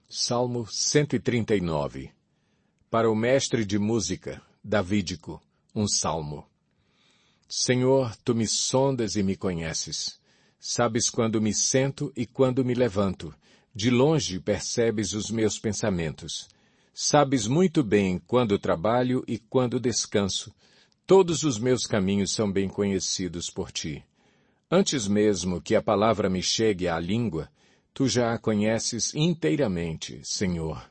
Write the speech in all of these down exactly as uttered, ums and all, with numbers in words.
Salmo cento e trinta e nove. Para o mestre de música, davídico, um salmo. Senhor, tu me sondas e me conheces. Sabes quando me sento e quando me levanto. De longe percebes os meus pensamentos. Sabes muito bem quando trabalho e quando descanso. Todos os meus caminhos são bem conhecidos por ti. Antes mesmo que a palavra me chegue à língua, tu já a conheces inteiramente, Senhor.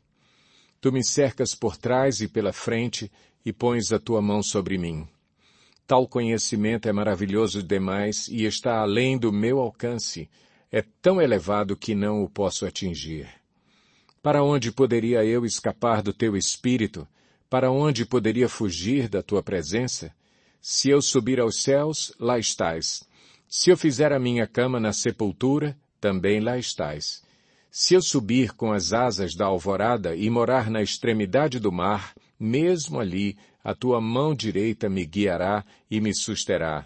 Tu me cercas por trás e pela frente e pões a tua mão sobre mim. Tal conhecimento é maravilhoso demais e está além do meu alcance. É tão elevado que não o posso atingir. Para onde poderia eu escapar do teu espírito? Para onde poderia fugir da tua presença? Se eu subir aos céus, lá estás. Se eu fizer a minha cama na sepultura, também lá estás. Se eu subir com as asas da alvorada e morar na extremidade do mar, mesmo ali a tua mão direita me guiará e me susterá.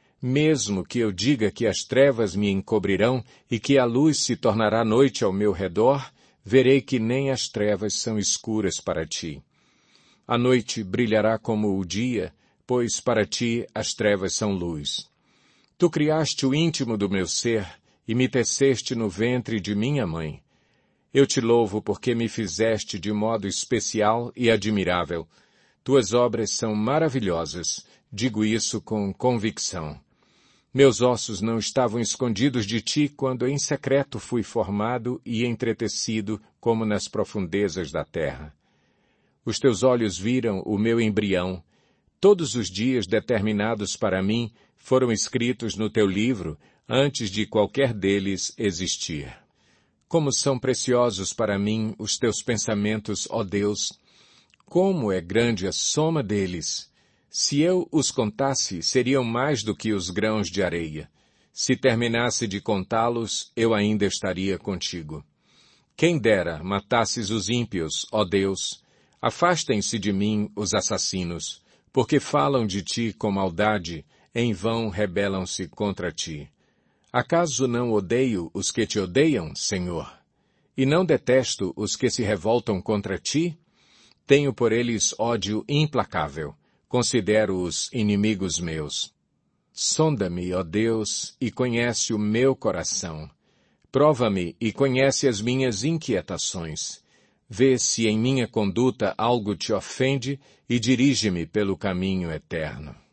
Mesmo que eu diga que as trevas me encobrirão e que a luz se tornará noite ao meu redor, verei que nem as trevas são escuras para ti. A noite brilhará como o dia, pois para ti as trevas são luz. Tu criaste o íntimo do meu ser e me teceste no ventre de minha mãe. Eu te louvo porque me fizeste de modo especial e admirável. Tuas obras são maravilhosas, digo isso com convicção. Meus ossos não estavam escondidos de ti quando em secreto fui formado e entretecido como nas profundezas da terra. Os teus olhos viram o meu embrião. Todos os dias determinados para mim foram escritos no teu livro antes de qualquer deles existir. Como são preciosos para mim os teus pensamentos, ó Deus! Como é grande a soma deles! Se eu os contasse, seriam mais do que os grãos de areia. Se terminasse de contá-los, eu ainda estaria contigo. Quem dera matasses os ímpios, ó Deus! Afastem-se de mim os assassinos, porque falam de ti com maldade, em vão rebelam-se contra ti. Acaso não odeio os que te odeiam, Senhor? E não detesto os que se revoltam contra ti? Tenho por eles ódio implacável. Considero-os inimigos meus. Sonda-me, ó Deus, e conhece o meu coração. Prova-me e conhece as minhas inquietações. Vê se em minha conduta algo te ofende e dirige-me pelo caminho eterno.